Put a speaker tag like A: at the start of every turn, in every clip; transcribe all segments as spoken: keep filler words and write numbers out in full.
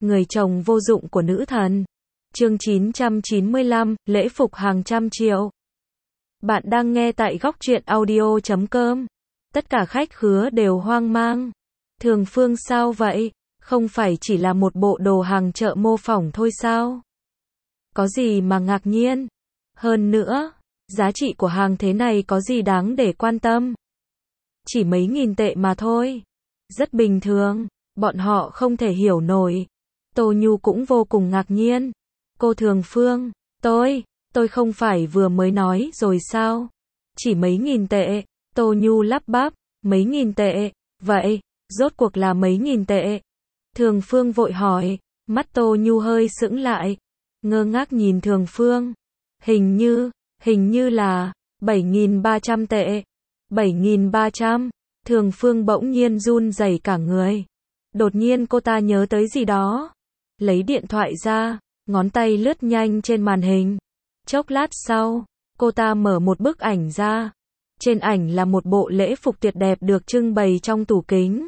A: người chồng vô dụng của nữ thần. Chương chín trăm chín mươi lăm, lễ phục hàng trăm triệu. Bạn đang nghe tại góc truyện audio chấm com. Tất cả khách khứa đều hoang mang. Thường Phương sao vậy? Không phải chỉ là một bộ đồ hàng chợ mô phỏng thôi sao? Có gì mà ngạc nhiên? Hơn nữa, giá trị của hàng thế này có gì đáng để quan tâm? Chỉ mấy nghìn tệ mà thôi. Rất bình thường, bọn họ không thể hiểu nổi. Tô Nhu cũng vô cùng ngạc nhiên. Cô Thường Phương, tôi, tôi không phải vừa mới nói rồi sao? Chỉ mấy nghìn tệ. Tô Nhu lắp bắp, mấy nghìn tệ, vậy, rốt cuộc là mấy nghìn tệ? Thường Phương vội hỏi, mắt Tô Nhu hơi sững lại, ngơ ngác nhìn Thường Phương. Hình như, hình như là, bảy nghìn ba trăm tệ. bảy nghìn ba trăm, Thường Phương bỗng nhiên run rẩy cả người. Đột nhiên cô ta nhớ tới gì đó. Lấy điện thoại ra, ngón tay lướt nhanh trên màn hình. Chốc lát sau, cô ta mở một bức ảnh ra. Trên ảnh là một bộ lễ phục tuyệt đẹp được trưng bày trong tủ kính.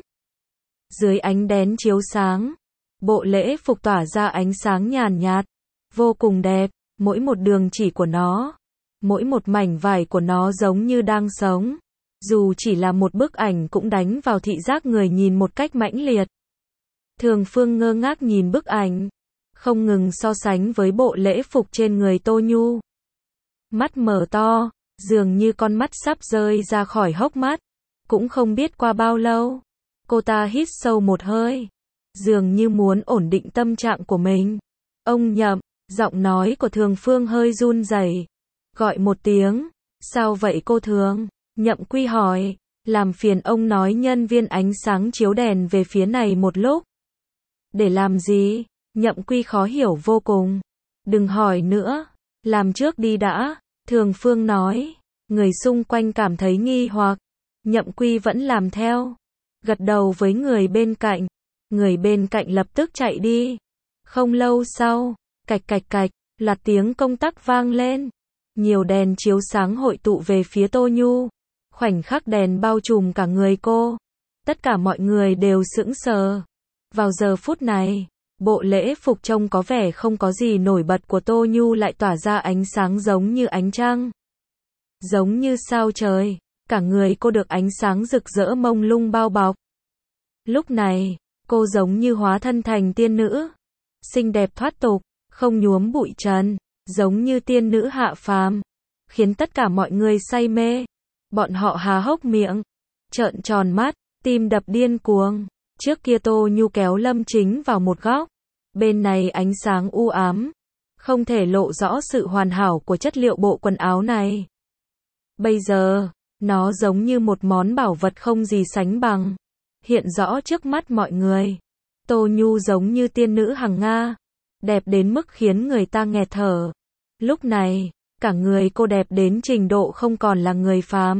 A: Dưới ánh đèn chiếu sáng, bộ lễ phục tỏa ra ánh sáng nhàn nhạt, vô cùng đẹp, mỗi một đường chỉ của nó, mỗi một mảnh vải của nó giống như đang sống. Dù chỉ là một bức ảnh cũng đánh vào thị giác người nhìn một cách mãnh liệt. Thường Phương ngơ ngác nhìn bức ảnh, không ngừng so sánh với bộ lễ phục trên người Tô Nhu. Mắt mở to, dường như con mắt sắp rơi ra khỏi hốc mắt. Cũng không biết qua bao lâu, cô ta hít sâu một hơi, dường như muốn ổn định tâm trạng của mình. Ông Nhậm, giọng nói của Thường Phương hơi run rẩy. Gọi một tiếng, sao vậy cô Thường? Nhậm Quy hỏi, làm phiền ông nói nhân viên ánh sáng chiếu đèn về phía này một lúc. Để làm gì? Nhậm Quy khó hiểu vô cùng. Đừng hỏi nữa, làm trước đi đã, Thường Phương nói. Người xung quanh cảm thấy nghi hoặc. Nhậm Quy vẫn làm theo, gật đầu với người bên cạnh. Người bên cạnh lập tức chạy đi. Không lâu sau, cạch cạch cạch, loạt tiếng công tắc vang lên. Nhiều đèn chiếu sáng hội tụ về phía Tô Nhu. Khoảnh khắc đèn bao trùm cả người cô. Tất cả mọi người đều sững sờ. Vào giờ phút này, bộ lễ phục trông có vẻ không có gì nổi bật của Tô Nhu lại tỏa ra ánh sáng giống như ánh trăng. Giống như sao trời, cả người cô được ánh sáng rực rỡ mông lung bao bọc. Lúc này, cô giống như hóa thân thành tiên nữ. Xinh đẹp thoát tục, không nhuốm bụi trần, giống như tiên nữ hạ phàm. Khiến tất cả mọi người say mê. Bọn họ há hốc miệng, trợn tròn mắt, tim đập điên cuồng. Trước kia Tô Nhu kéo Lâm Chính vào một góc. Bên này ánh sáng u ám, không thể lộ rõ sự hoàn hảo của chất liệu bộ quần áo này. Bây giờ, nó giống như một món bảo vật không gì sánh bằng. Hiện rõ trước mắt mọi người. Tô Nhu giống như tiên nữ hằng Nga. Đẹp đến mức khiến người ta nghẹt thở. Lúc này, cả người cô đẹp đến trình độ không còn là người phàm.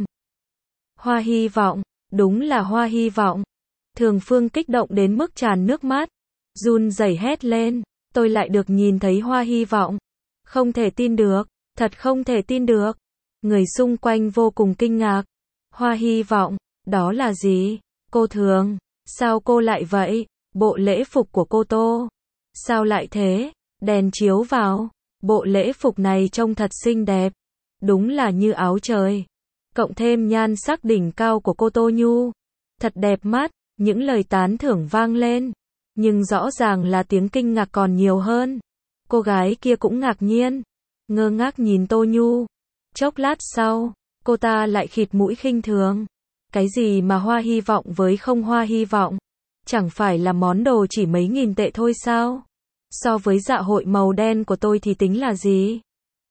A: Hoa hy vọng, đúng là hoa hy vọng. Thường Phương kích động đến mức tràn nước mắt, run rẩy hét lên, tôi lại được nhìn thấy hoa hy vọng. Không thể tin được, thật không thể tin được. Người xung quanh vô cùng kinh ngạc. Hoa hy vọng, đó là gì? Cô Thường, sao cô lại vậy? Bộ lễ phục của cô Tô, sao lại thế? Đèn chiếu vào, bộ lễ phục này trông thật xinh đẹp. Đúng là như áo trời. Cộng thêm nhan sắc đỉnh cao của cô Tô Nhu. Thật đẹp mắt, những lời tán thưởng vang lên. Nhưng rõ ràng là tiếng kinh ngạc còn nhiều hơn. Cô gái kia cũng ngạc nhiên, ngơ ngác nhìn Tô Nhu. Chốc lát sau, cô ta lại khịt mũi khinh thường. Cái gì mà hoa hy vọng với không hoa hy vọng? Chẳng phải là món đồ chỉ mấy nghìn tệ thôi sao? So với dạ hội màu đen của tôi thì tính là gì?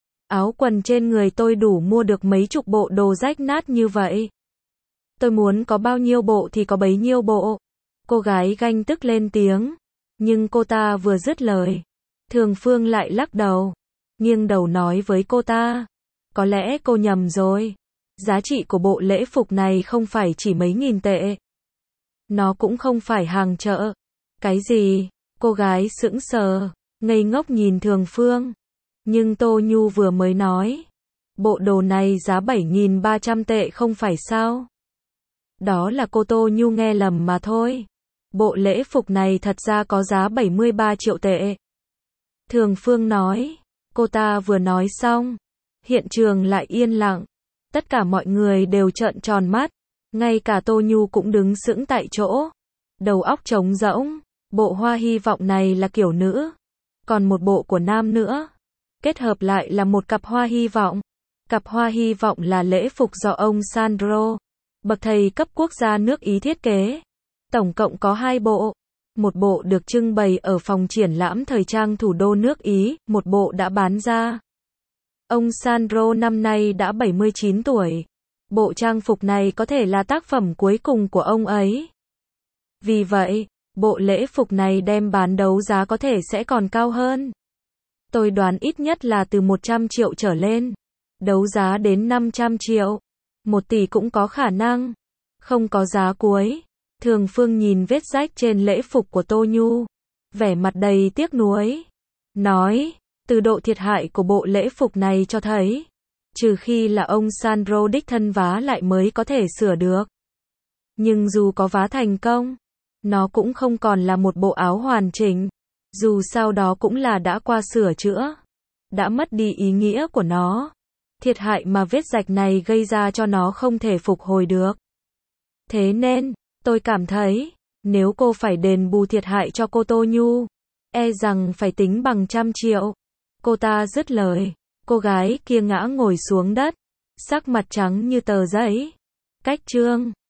A: Áo quần trên người tôi đủ mua được mấy chục bộ đồ rách nát như vậy. Tôi muốn có bao nhiêu bộ thì có bấy nhiêu bộ. Cô gái ganh tức lên tiếng. Nhưng cô ta vừa dứt lời, Thường Phương lại lắc đầu, nghiêng đầu nói với cô ta. Có lẽ cô nhầm rồi. Giá trị của bộ lễ phục này không phải chỉ mấy nghìn tệ. Nó cũng không phải hàng chợ. Cái gì? Cô gái sững sờ, ngây ngốc nhìn Thường Phương. Nhưng Tô Nhu vừa mới nói, bộ đồ này giá bảy nghìn ba trăm tệ không phải sao? Đó là cô Tô Nhu nghe lầm mà thôi. Bộ lễ phục này thật ra có giá bảy mươi ba triệu tệ. Thường Phương nói. Cô ta vừa nói xong, hiện trường lại yên lặng. Tất cả mọi người đều trợn tròn mắt. Ngay cả Tô Nhu cũng đứng sững tại chỗ. Đầu óc trống rỗng. Bộ hoa hy vọng này là kiểu nữ. Còn một bộ của nam nữa. Kết hợp lại là một cặp hoa hy vọng. Cặp hoa hy vọng là lễ phục do ông Sandro, bậc thầy cấp quốc gia nước Ý thiết kế. Tổng cộng có hai bộ. Một bộ được trưng bày ở phòng triển lãm thời trang thủ đô nước Ý, một bộ đã bán ra. Ông Sandro năm nay đã bảy mươi chín tuổi. Bộ trang phục này có thể là tác phẩm cuối cùng của ông ấy. Vì vậy, bộ lễ phục này đem bán đấu giá có thể sẽ còn cao hơn. Tôi đoán ít nhất là từ một trăm triệu trở lên. Đấu giá đến năm trăm triệu. Một tỷ cũng có khả năng. Không có giá cuối. Thường Phương nhìn vết rách trên lễ phục của Tô Nhu. Vẻ mặt đầy tiếc nuối. Nói, từ độ thiệt hại của bộ lễ phục này cho thấy, trừ khi là ông Sandro đích thân vá lại mới có thể sửa được. Nhưng dù có vá thành công, nó cũng không còn là một bộ áo hoàn chỉnh. Dù sao đó cũng là đã qua sửa chữa. Đã mất đi ý nghĩa của nó. Thiệt hại mà vết rạch này gây ra cho nó không thể phục hồi được. Thế nên, tôi cảm thấy, nếu cô phải đền bù thiệt hại cho cô Tô Nhu, e rằng phải tính bằng trăm triệu. Cô ta dứt lời. Cô gái kia ngã ngồi xuống đất. Sắc mặt trắng như tờ giấy. Cách chương